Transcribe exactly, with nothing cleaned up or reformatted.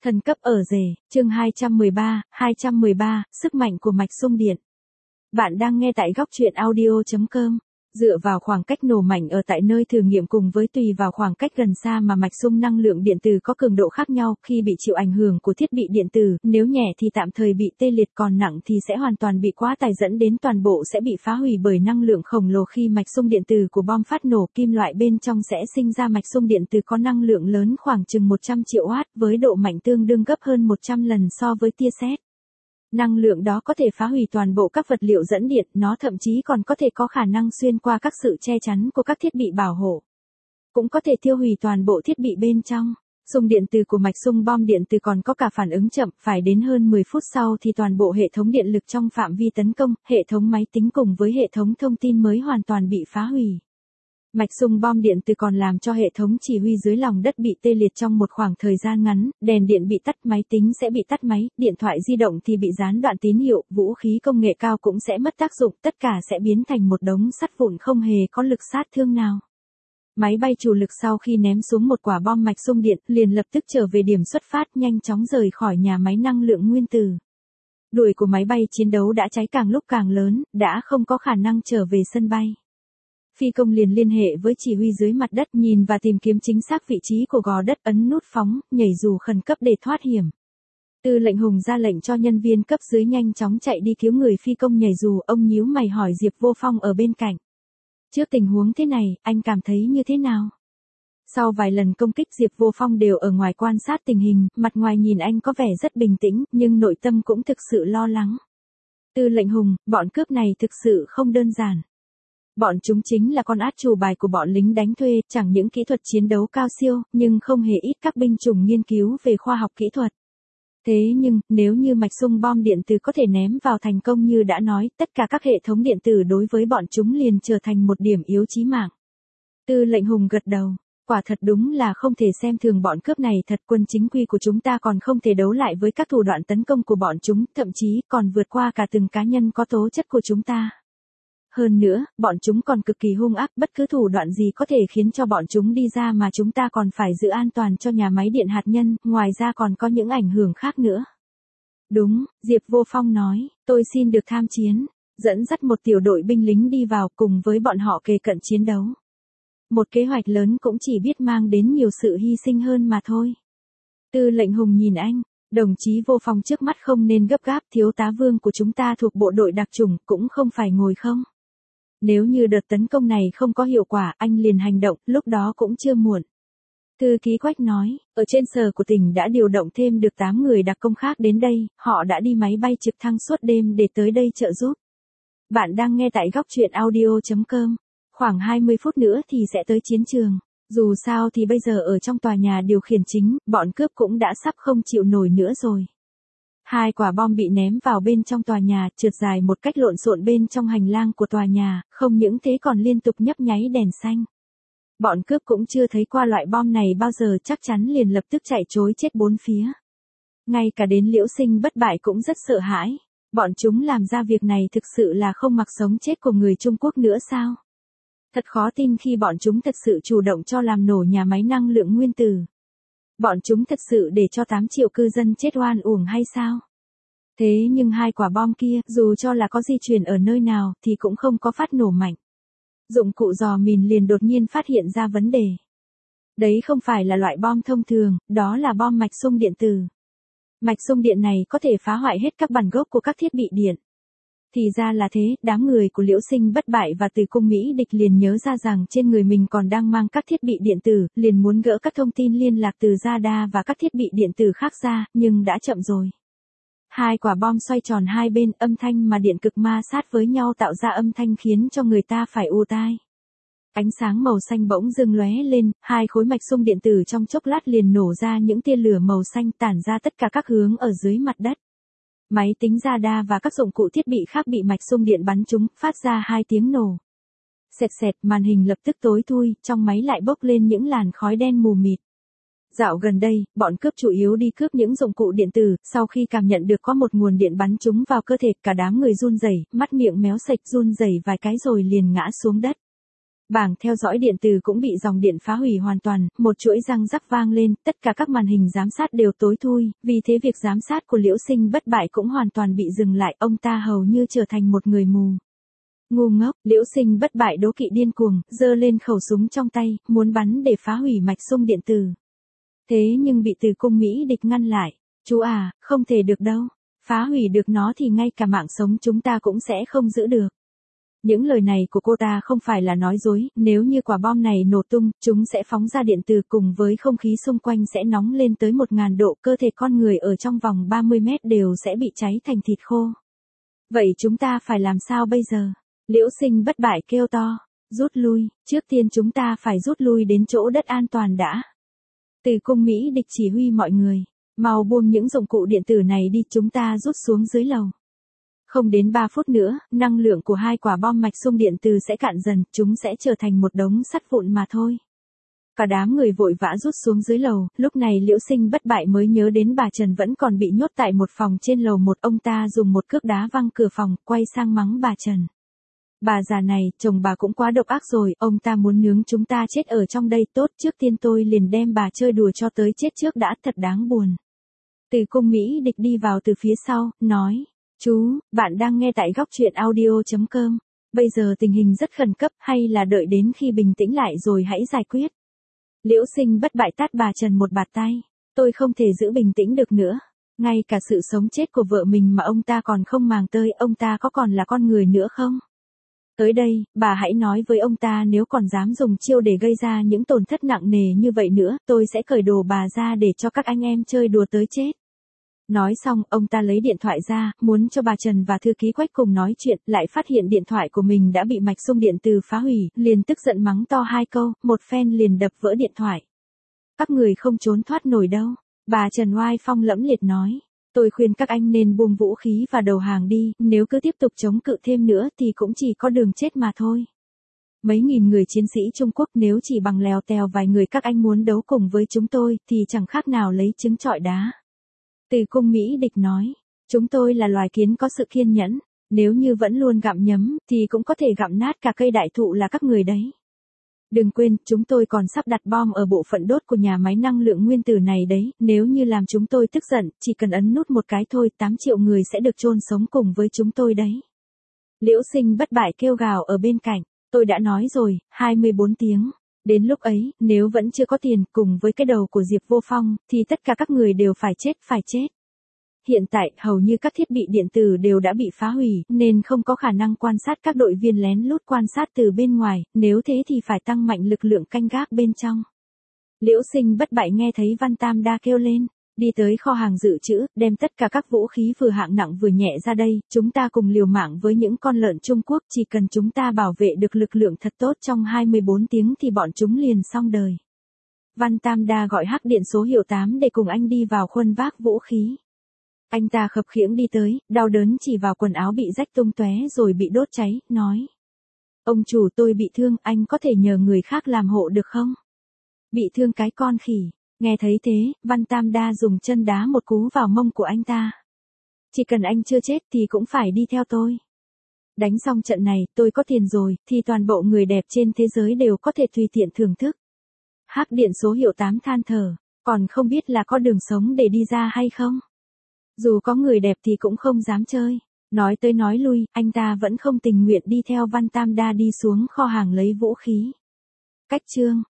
Thần cấp ở rể, chương hai trăm mười ba, hai trăm mười ba, sức mạnh của mạch xung điện. Bạn đang nghe tại góc truyện audio chấm com. Dựa vào khoảng cách nổ mạnh ở tại nơi thử nghiệm cùng với tùy vào khoảng cách gần xa mà mạch xung năng lượng điện từ có cường độ khác nhau khi bị chịu ảnh hưởng của thiết bị điện tử, nếu nhẹ thì tạm thời bị tê liệt còn nặng thì sẽ hoàn toàn bị quá tải dẫn đến toàn bộ sẽ bị phá hủy bởi năng lượng khổng lồ khi mạch xung điện từ của bom phát nổ. Kim loại bên trong sẽ sinh ra mạch xung điện từ có năng lượng lớn khoảng chừng một trăm triệu oát với độ mạnh tương đương gấp hơn một trăm lần so với tia sét. Năng lượng đó có thể phá hủy toàn bộ các vật liệu dẫn điện, nó thậm chí còn có thể có khả năng xuyên qua các sự che chắn của các thiết bị bảo hộ. Cũng có thể tiêu hủy toàn bộ thiết bị bên trong. Xung điện từ của mạch xung bom điện từ còn có cả phản ứng chậm, phải đến hơn mười phút sau thì toàn bộ hệ thống điện lực trong phạm vi tấn công, hệ thống máy tính cùng với hệ thống thông tin mới hoàn toàn bị phá hủy. Mạch xung bom điện từ còn làm cho hệ thống chỉ huy dưới lòng đất bị tê liệt trong một khoảng thời gian ngắn, đèn điện bị tắt, máy tính sẽ bị tắt máy, điện thoại di động thì bị gián đoạn tín hiệu, vũ khí công nghệ cao cũng sẽ mất tác dụng, tất cả sẽ biến thành một đống sắt vụn không hề có lực sát thương nào. Máy bay chủ lực sau khi ném xuống một quả bom mạch xung điện, liền lập tức trở về điểm xuất phát, nhanh chóng rời khỏi nhà máy năng lượng nguyên tử. Đuổi của máy bay chiến đấu đã cháy càng lúc càng lớn, đã không có khả năng trở về sân bay. Phi công liền liên hệ với chỉ huy dưới mặt đất, nhìn và tìm kiếm chính xác vị trí của gò đất, ấn nút phóng, nhảy dù khẩn cấp để thoát hiểm. Tư lệnh Hùng ra lệnh cho nhân viên cấp dưới nhanh chóng chạy đi cứu người phi công nhảy dù. Ông nhíu mày hỏi Diệp Vô Phong ở bên cạnh. Trước tình huống thế này, anh cảm thấy như thế nào? Sau vài lần công kích, Diệp Vô Phong đều ở ngoài quan sát tình hình, mặt ngoài nhìn anh có vẻ rất bình tĩnh, nhưng nội tâm cũng thực sự lo lắng. Tư lệnh Hùng, bọn cướp này thực sự không đơn giản. Bọn chúng chính là con át chủ bài của bọn lính đánh thuê, chẳng những kỹ thuật chiến đấu cao siêu, nhưng không hề ít các binh chủng nghiên cứu về khoa học kỹ thuật. Thế nhưng, nếu như mạch xung bom điện từ có thể ném vào thành công như đã nói, tất cả các hệ thống điện tử đối với bọn chúng liền trở thành một điểm yếu chí mạng. Tư lệnh Hùng gật đầu, quả thật đúng là không thể xem thường bọn cướp này thật, quân chính quy của chúng ta còn không thể đấu lại với các thủ đoạn tấn công của bọn chúng, thậm chí còn vượt qua cả từng cá nhân có tố chất của chúng ta. Hơn nữa, bọn chúng còn cực kỳ hung ác, bất cứ thủ đoạn gì có thể khiến cho bọn chúng đi ra mà chúng ta còn phải giữ an toàn cho nhà máy điện hạt nhân, ngoài ra còn có những ảnh hưởng khác nữa. Đúng, Diệp Vô Phong nói, tôi xin được tham chiến, dẫn dắt một tiểu đội binh lính đi vào cùng với bọn họ kề cận chiến đấu. Một kế hoạch lớn cũng chỉ biết mang đến nhiều sự hy sinh hơn mà thôi. Tư lệnh Hùng nhìn anh. Đồng chí Vô Phong trước mắt không nên gấp gáp, thiếu tá Vương của chúng ta thuộc bộ đội đặc chủng cũng không phải ngồi không. Nếu như đợt tấn công này không có hiệu quả, anh liền hành động, lúc đó cũng chưa muộn. Thư ký Quách nói, ở trên sở của tỉnh đã điều động thêm được tám người đặc công khác đến đây, họ đã đi máy bay trực thăng suốt đêm để tới đây trợ giúp. Bạn đang nghe tại góc truyện audio chấm com. Khoảng hai mươi phút nữa thì sẽ tới chiến trường. Dù sao thì bây giờ ở trong tòa nhà điều khiển chính, bọn cướp cũng đã sắp không chịu nổi nữa rồi. Hai quả bom bị ném vào bên trong tòa nhà, trượt dài một cách lộn xộn bên trong hành lang của tòa nhà, không những thế còn liên tục nhấp nháy đèn xanh. Bọn cướp cũng chưa thấy qua loại bom này bao giờ, chắc chắn liền lập tức chạy trối chết bốn phía. Ngay cả đến Liễu Sinh Bất Bại cũng rất sợ hãi. Bọn chúng làm ra việc này thực sự là không mặc sống chết của người Trung Quốc nữa sao? Thật khó tin khi bọn chúng thật sự chủ động cho làm nổ nhà máy năng lượng nguyên tử. Bọn chúng thật sự để cho tám triệu cư dân chết oan uổng hay sao? Thế nhưng hai quả bom kia, dù cho là có di chuyển ở nơi nào, thì cũng không có phát nổ mạnh. Dụng cụ dò mìn liền đột nhiên phát hiện ra vấn đề. Đấy không phải là loại bom thông thường, đó là bom mạch xung điện tử. Mạch xung điện này có thể phá hoại hết các bản gốc của các thiết bị điện. Thì ra là thế, đám người của Liễu Sinh Bất Bại và Từ Cung Mỹ Địch liền nhớ ra rằng trên người mình còn đang mang các thiết bị điện tử, liền muốn gỡ các thông tin liên lạc từ radar và các thiết bị điện tử khác ra, nhưng đã chậm rồi. Hai quả bom xoay tròn hai bên, âm thanh mà điện cực ma sát với nhau tạo ra âm thanh khiến cho người ta phải ù tai. Ánh sáng màu xanh bỗng dưng lóe lên, hai khối mạch xung điện tử trong chốc lát liền nổ ra những tia lửa màu xanh tản ra tất cả các hướng ở dưới mặt đất. Máy tính radar và các dụng cụ thiết bị khác bị mạch xung điện bắn trúng, phát ra hai tiếng nổ. Xẹt xẹt, màn hình lập tức tối thui, trong máy lại bốc lên những làn khói đen mù mịt. Dạo gần đây, bọn cướp chủ yếu đi cướp những dụng cụ điện tử, sau khi cảm nhận được có một nguồn điện bắn trúng vào cơ thể, cả đám người run rẩy, mắt miệng méo sạch, run rẩy vài cái rồi liền ngã xuống đất. Bảng theo dõi điện tử cũng bị dòng điện phá hủy hoàn toàn, một chuỗi răng rắc vang lên, tất cả các màn hình giám sát đều tối thui, vì thế việc giám sát của Liễu Sinh Bất Bại cũng hoàn toàn bị dừng lại, ông ta hầu như trở thành một người mù. Ngu ngốc, Liễu Sinh Bất Bại đố kỵ điên cuồng, giơ lên khẩu súng trong tay, muốn bắn để phá hủy mạch xung điện tử. Thế nhưng bị Từ Cung Mỹ Địch ngăn lại. Chú à, không thể được đâu. Phá hủy được nó thì ngay cả mạng sống chúng ta cũng sẽ không giữ được. Những lời này của cô ta không phải là nói dối, nếu như quả bom này nổ tung, chúng sẽ phóng ra điện từ cùng với không khí xung quanh sẽ nóng lên tới một nghìn độ, cơ thể con người ở trong vòng ba mươi mét đều sẽ bị cháy thành thịt khô. Vậy chúng ta phải làm sao bây giờ? Liễu Sinh Bất Bại kêu to, rút lui, trước tiên chúng ta phải rút lui đến chỗ đất an toàn đã. Từ Cung Mỹ Địch chỉ huy mọi người, mau buông những dụng cụ điện tử này đi, chúng ta rút xuống dưới lầu. Không đến ba phút nữa, năng lượng của hai quả bom mạch xung điện từ sẽ cạn dần, chúng sẽ trở thành một đống sắt vụn mà thôi. Cả đám người vội vã rút xuống dưới lầu, lúc này Liễu Sinh Bất Bại mới nhớ đến bà Trần vẫn còn bị nhốt tại một phòng trên lầu một, ông ta dùng một cước đá văng cửa phòng, quay sang mắng bà Trần. Bà già này, chồng bà cũng quá độc ác rồi, ông ta muốn nướng chúng ta chết ở trong đây, tốt, trước tiên tôi liền đem bà chơi đùa cho tới chết trước đã, thật đáng buồn. Từ Cung Mỹ Địch đi vào từ phía sau, nói. Chú, bạn đang nghe tại góc truyện audio.com. Bây giờ tình hình rất khẩn cấp, hay là đợi đến khi bình tĩnh lại rồi hãy giải quyết. Liễu Sinh Bất Bại tát bà Trần một bạt tay. Tôi không thể giữ bình tĩnh được nữa. Ngay cả sự sống chết của vợ mình mà ông ta còn không màng tới, ông ta có còn là con người nữa không? Tới đây, bà hãy nói với ông ta nếu còn dám dùng chiêu để gây ra những tổn thất nặng nề như vậy nữa, tôi sẽ cởi đồ bà ra để cho các anh em chơi đùa tới chết. Nói xong, ông ta lấy điện thoại ra, muốn cho bà Trần và thư ký Quách cùng nói chuyện, lại phát hiện điện thoại của mình đã bị mạch xung điện từ phá hủy, liền tức giận mắng to hai câu, một phen liền đập vỡ điện thoại. Các người không trốn thoát nổi đâu, bà Trần oai phong lẫm liệt nói. Tôi khuyên các anh nên buông vũ khí và đầu hàng đi, nếu cứ tiếp tục chống cự thêm nữa thì cũng chỉ có đường chết mà thôi. Mấy nghìn người chiến sĩ Trung Quốc nếu chỉ bằng lèo tèo vài người các anh muốn đấu cùng với chúng tôi thì chẳng khác nào lấy trứng trọi đá. Từ Cung Mỹ Địch nói, chúng tôi là loài kiến có sự kiên nhẫn, nếu như vẫn luôn gặm nhấm thì cũng có thể gặm nát cả cây đại thụ là các người đấy. Đừng quên, chúng tôi còn sắp đặt bom ở bộ phận đốt của nhà máy năng lượng nguyên tử này đấy, nếu như làm chúng tôi tức giận, chỉ cần ấn nút một cái thôi, tám triệu người sẽ được chôn sống cùng với chúng tôi đấy. Liễu Sinh Bất Bại kêu gào ở bên cạnh, tôi đã nói rồi, hai mươi bốn tiếng. Đến lúc ấy, nếu vẫn chưa có tiền, cùng với cái đầu của Diệp Vô Phong, thì tất cả các người đều phải chết, phải chết. Hiện tại, hầu như các thiết bị điện tử đều đã bị phá hủy, nên không có khả năng quan sát các đội viên lén lút quan sát từ bên ngoài, nếu thế thì phải tăng mạnh lực lượng canh gác bên trong. Liễu Sinh Bất Bại nghe thấy Văn Tam Đa kêu lên, đi tới kho hàng dự trữ, đem tất cả các vũ khí vừa hạng nặng vừa nhẹ ra đây, chúng ta cùng liều mạng với những con lợn Trung Quốc, chỉ cần chúng ta bảo vệ được lực lượng thật tốt trong hai mươi bốn tiếng thì bọn chúng liền xong đời. Văn Tam Đa gọi hắc điện số hiệu tám để cùng anh đi vào khuân vác vũ khí. Anh ta khập khiễng đi tới, đau đớn chỉ vào quần áo bị rách tung tóe rồi bị đốt cháy, nói. Ông chủ, tôi bị thương, anh có thể nhờ người khác làm hộ được không? Bị thương cái con khỉ. Nghe thấy thế, Văn Tam Đa dùng chân đá một cú vào mông của anh ta. Chỉ cần anh chưa chết thì cũng phải đi theo tôi. Đánh xong trận này, tôi có tiền rồi, thì toàn bộ người đẹp trên thế giới đều có thể tùy tiện thưởng thức. Hắc điện số hiệu tám than thở, còn không biết là có đường sống để đi ra hay không? Dù có người đẹp thì cũng không dám chơi. Nói tới nói lui, anh ta vẫn không tình nguyện đi theo Văn Tam Đa đi xuống kho hàng lấy vũ khí. Cách chương